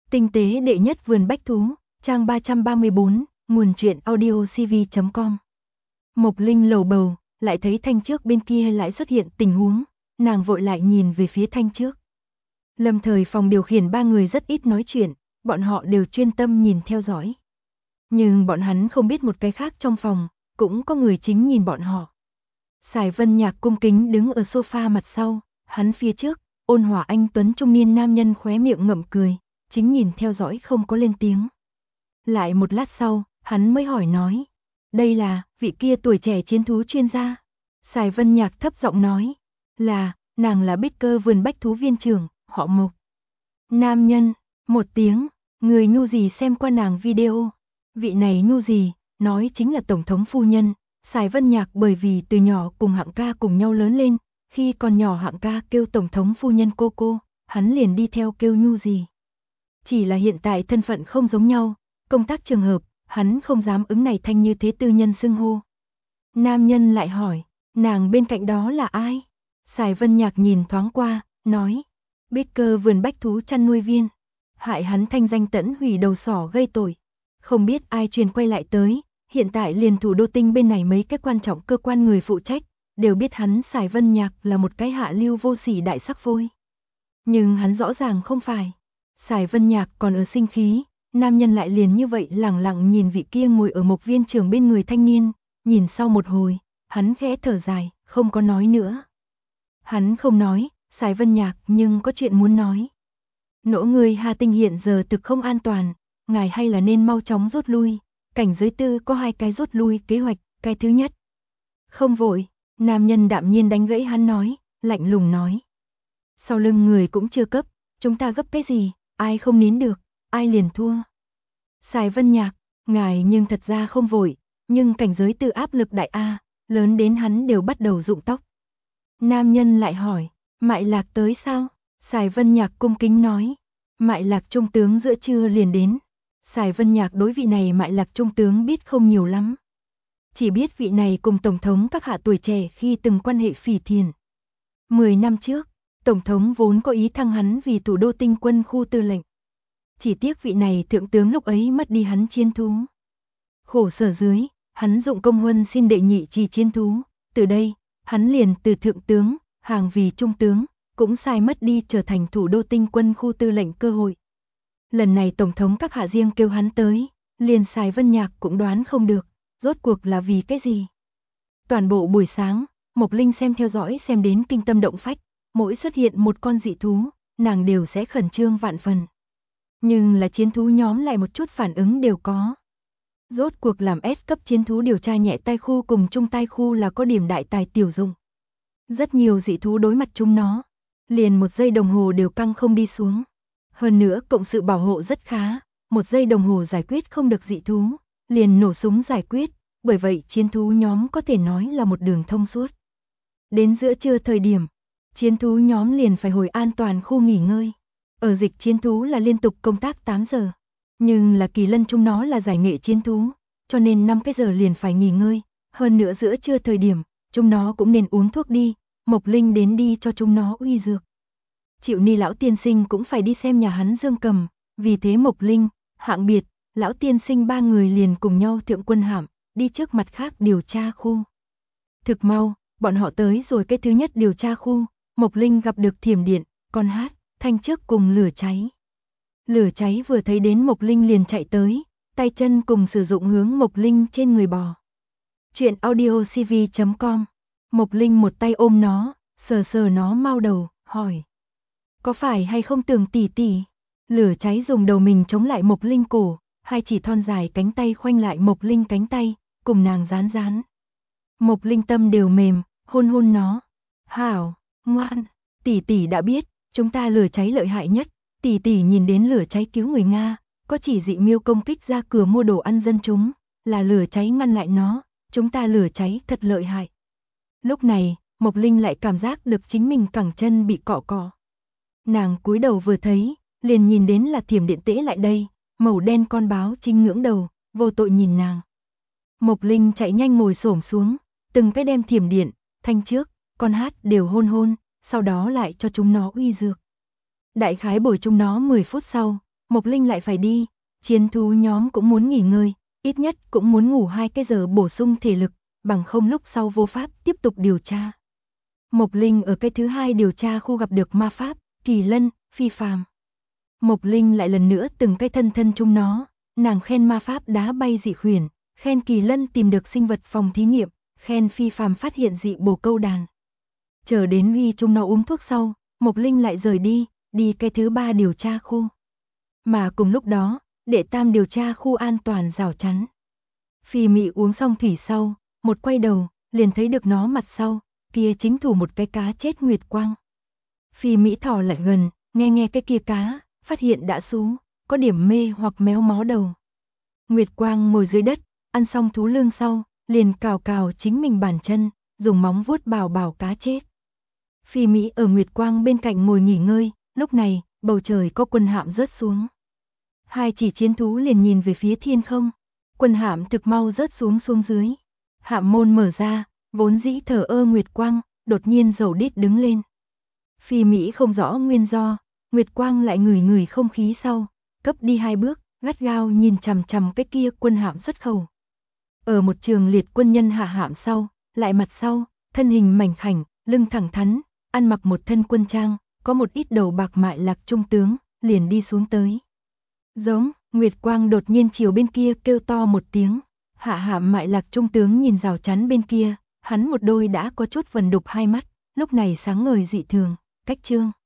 Tinh tế đệ nhất vườn bách thú, trang 334, nguồn truyện audiocv.com. Mộc Linh lầu bầu, lại thấy Thanh trước bên kia lại xuất hiện tình huống, nàng vội lại nhìn về phía Thanh trước. Lâm Thời phòng điều khiển ba người rất ít nói chuyện, bọn họ đều chuyên tâm nhìn theo dõi. Nhưng bọn hắn không biết một cái khác trong phòng, cũng có người chính nhìn bọn họ. Sài Vân Nhạc cung kính đứng ở sofa mặt sau, hắn phía trước, ôn hòa anh tuấn trung niên nam nhân khóe miệng ngậm cười, chính nhìn theo dõi không có lên tiếng. Lại một lát sau, hắn mới hỏi nói, đây là vị kia tuổi trẻ chiến thú chuyên gia. Sài Vân Nhạc thấp giọng nói, nàng là bích cơ vườn bách thú viên trưởng, họ Mộc. Nam nhân, một tiếng, người nhu gì xem qua nàng video. Vị này nhu gì, nói chính là tổng thống phu nhân. Sài Vân Nhạc bởi vì từ nhỏ cùng Hạng ca cùng nhau lớn lên, khi còn nhỏ Hạng ca kêu tổng thống phu nhân cô, hắn liền đi theo kêu nhu gì. Chỉ là hiện tại thân phận không giống nhau, công tác trường hợp, hắn không dám ứng này thanh như thế tư nhân xưng hô. Nam nhân lại hỏi, nàng bên cạnh đó là ai? Sài Vân Nhạc nhìn thoáng qua, nói, bích cơ vườn bách thú chăn nuôi viên. Hại hắn thanh danh tẫn hủy đầu sỏ gây tội. Không biết ai truyền quay lại tới, hiện tại liền thủ đô tinh bên này mấy cái quan trọng cơ quan người phụ trách, đều biết hắn Sài Vân Nhạc là một cái hạ lưu vô sỉ đại sắc phôi. Nhưng hắn rõ ràng không phải. Sài Vân Nhạc còn ở sinh khí, nam nhân lại liền như vậy lẳng lặng nhìn vị kia ngồi ở Mộc viên trưởng bên người thanh niên, nhìn sau một hồi, hắn khẽ thở dài, không có nói nữa. Hắn không nói, Sài Vân Nhạc nhưng có chuyện muốn nói. Nỗ người Hà Tinh hiện giờ thực không an toàn, ngài hay là nên mau chóng rút lui, cảnh giới tư có 2 cái rút lui kế hoạch, cái thứ nhất. Không vội, nam nhân đạm nhiên đánh gãy hắn nói, lạnh lùng nói. Sau lưng người cũng chưa cấp, chúng ta gấp cái gì, ai không nín được, ai liền thua. Sài Vân Nhạc, ngài nhưng thật ra không vội, nhưng cảnh giới tư áp lực đại A, lớn đến hắn đều bắt đầu rụng tóc. Nam nhân lại hỏi, Mại Lạc tới sao? Sài Vân Nhạc cung kính nói, Mại Lạc trung tướng giữa trưa liền đến. Sài Vân Nhạc đối vị này Mại Lạc trung tướng biết không nhiều lắm. Chỉ biết vị này cùng Tổng thống các hạ tuổi trẻ khi từng quan hệ phỉ thiền. 10 năm trước, Tổng thống vốn có ý thăng hắn vì thủ đô tinh quân khu tư lệnh. Chỉ tiếc vị này thượng tướng lúc ấy mất đi hắn chiến thú. Khổ sở dưới, hắn dụng công huân xin đệ nhị trì chiến thú. Từ đây, hắn liền từ thượng tướng, hàng vì trung tướng, cũng sai mất đi trở thành thủ đô tinh quân khu tư lệnh cơ hội. Lần này Tổng thống các hạ riêng kêu hắn tới, liền Sài Vân Nhạc cũng đoán không được, rốt cuộc là vì cái gì. Toàn bộ buổi sáng, Mộc Linh xem theo dõi xem đến kinh tâm động phách, mỗi xuất hiện một con dị thú, nàng đều sẽ khẩn trương vạn phần. Nhưng là chiến thú nhóm lại một chút phản ứng đều có. Rốt cuộc làm S cấp chiến thú điều tra nhẹ tai khu cùng trung tai khu là có điểm đại tài tiểu dụng. Rất nhiều dị thú đối mặt chúng nó, liền 1 giây đồng hồ đều căng không đi xuống. Hơn nữa cộng sự bảo hộ rất khá, 1 giây đồng hồ giải quyết không được dị thú, liền nổ súng giải quyết, bởi vậy chiến thú nhóm có thể nói là một đường thông suốt. Đến giữa trưa thời điểm, chiến thú nhóm liền phải hồi an toàn khu nghỉ ngơi. Ở dịch chiến thú là liên tục công tác 8 giờ, nhưng là Kỳ Lân chúng nó là giải nghệ chiến thú, cho nên 5 cái giờ liền phải nghỉ ngơi, hơn nữa giữa trưa thời điểm, chúng nó cũng nên uống thuốc đi, Mộc Linh đến đi cho chúng nó uy dược. Triệu Ni lão tiên sinh cũng phải đi xem nhà hắn Dương Cầm, vì thế Mộc Linh, Hạng Biệt, lão tiên sinh 3 người liền cùng nhau thượng quân hạm, đi trước mặt khác điều tra khu. Thực mau, bọn họ tới rồi cái thứ nhất điều tra khu, Mộc Linh gặp được Thiểm Điện, Con Hát, Thanh trước cùng Lửa Cháy. Lửa Cháy vừa thấy đến Mộc Linh liền chạy tới, tay chân cùng sử dụng hướng Mộc Linh trên người bò. Chuyện audiocv.com. Mộc Linh một tay ôm nó, sờ sờ nó mau đầu, hỏi. Có phải hay không Tường tỷ tỷ? Lửa Cháy dùng đầu mình chống lại Mộc Linh cổ, 2 chỉ thon dài cánh tay khoanh lại Mộc Linh cánh tay, cùng nàng dán dán. Mộc Linh tâm đều mềm, hôn hôn nó. Hảo, ngoan, tỷ tỷ đã biết, chúng ta Lửa Cháy lợi hại nhất. Tỷ tỷ nhìn đến Lửa Cháy cứu người Nga, có chỉ dị miêu công kích ra cửa mua đồ ăn dân chúng, là Lửa Cháy ngăn lại nó, chúng ta Lửa Cháy thật lợi hại. Lúc này, Mộc Linh lại cảm giác được chính mình cẳng chân bị cọ cọ. Nàng cúi đầu vừa thấy, liền nhìn đến là Thiểm Điện tễ lại đây, màu đen con báo chính ngưỡng đầu, vô tội nhìn nàng. Mộc Linh chạy nhanh ngồi xổm xuống, từng cái đem Thiểm Điện, Thanh trước, Con Hát đều hôn hôn, sau đó lại cho chúng nó uy dược. Đại khái bồi chúng nó 10 phút sau, Mộc Linh lại phải đi, chiến thú nhóm cũng muốn nghỉ ngơi, ít nhất cũng muốn ngủ 2 cái giờ bổ sung thể lực, bằng không lúc sau vô pháp tiếp tục điều tra. Mộc Linh ở cái thứ 2 điều tra khu gặp được ma pháp, kỳ lân, phi phàm. Mộc Linh lại lần nữa từng cái thân chung nó, nàng khen ma pháp đá bay dị khuyển, khen kỳ lân tìm được sinh vật phòng thí nghiệm, khen phi phàm phát hiện dị bồ câu đàn. Chờ đến khi chúng nó uống thuốc sau, Mộc Linh lại rời đi cái thứ 3 điều tra khu. Mà cùng lúc đó, đệ tam điều tra khu an toàn rào chắn. Phi Mị uống xong thủy sau, một quay đầu, liền thấy được nó mặt sau, kia chính thủ một cái cá chết Nguyệt Quang. Phi Mỹ thò lại gần, nghe cái kia cá, phát hiện đã sú, có điểm mê hoặc méo mó đầu. Nguyệt Quang ngồi dưới đất, ăn xong thú lương sau, liền cào chính mình bàn chân, dùng móng vuốt bảo cá chết. Phi Mỹ ở Nguyệt Quang bên cạnh ngồi nghỉ ngơi, lúc này, bầu trời có quân hạm rớt xuống. Hai chỉ chiến thú liền nhìn về phía thiên không, quân hạm thực mau rớt xuống dưới. Hạm môn mở ra, vốn dĩ thờ ơ Nguyệt Quang, đột nhiên dầu đít đứng lên. Phi Mỹ không rõ nguyên do, Nguyệt Quang lại ngửi không khí sau, cấp đi 2 bước, gắt gao nhìn chằm cái kia quân hạm xuất khẩu. Ở một trường liệt quân nhân hạ hạm sau, lại mặt sau, thân hình mảnh khảnh, lưng thẳng thắn, ăn mặc một thân quân trang, có một ít đầu bạc mại lạc trung tướng, liền đi xuống tới. Giống, Nguyệt Quang đột nhiên chiều bên kia kêu to một tiếng, hạ hạm mại lạc trung tướng nhìn rào chắn bên kia, hắn một đôi đã có chút vần đục hai mắt, lúc này sáng ngời dị thường, cách trương.